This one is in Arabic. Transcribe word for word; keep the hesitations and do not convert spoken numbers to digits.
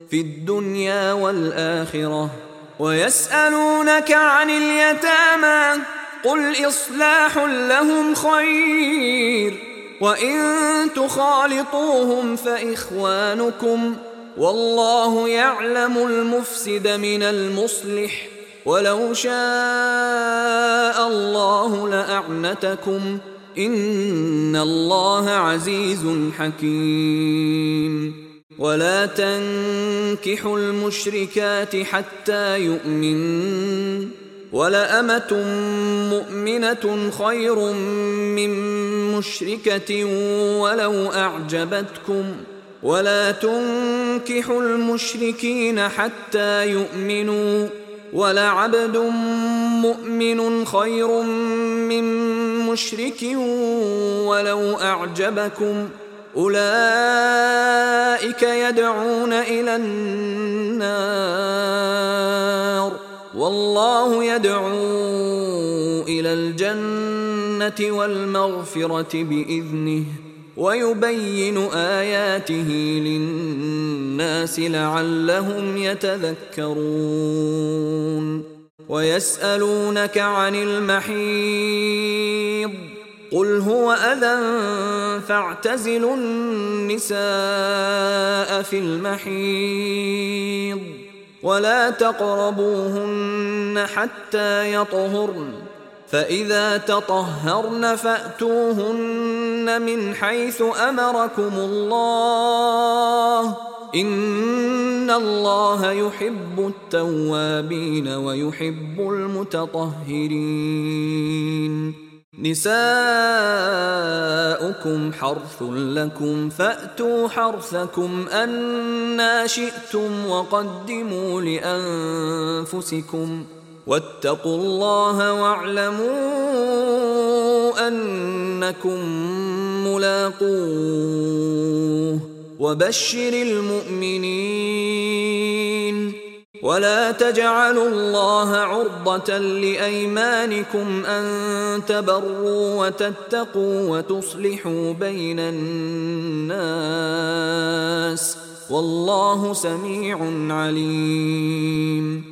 في الدنيا والآخرة. ويسألونك عن اليتامى قل إصلاح لهم خير وإن تخالطوهم فإخوانكم والله يعلم المفسد من المصلح ولو شاء الله لأعنتكم إن الله عزيز حكيم. ولا تنكحوا المشركات حتى يؤمنن ولأمة مؤمنة خير من مشركة ولو أعجبتكم ولا تنكحوا المشركين حتى يؤمنوا ولعبد مؤمن خير من مشرك ولو أعجبكم أولئك يدعون إلى النار والله يدعو إلى الجنة والمغفرة بإذنه ويبين آياته للناس لعلهم يتذكرون. ويسألونك عن المحيض قل هو أذى فاعتزلوا النساء في المحيض ولا تقربوهن حتى يطهرن فإذا تطهرن فأتوهن من حيث أمركم الله إن الله يحب التوابين ويحب المتطهرين. نساؤكم حرث لكم فأتوا حرثكم أنى شئتم وقدموا لأنفسكم واتقوا الله واعلموا أنكم ملاقوه وبشر المؤمنين. ولا تجعلوا الله عرضة لأيمانكم أن تبروا وتتقوا وتصلحوا بين الناس والله سميع عليم.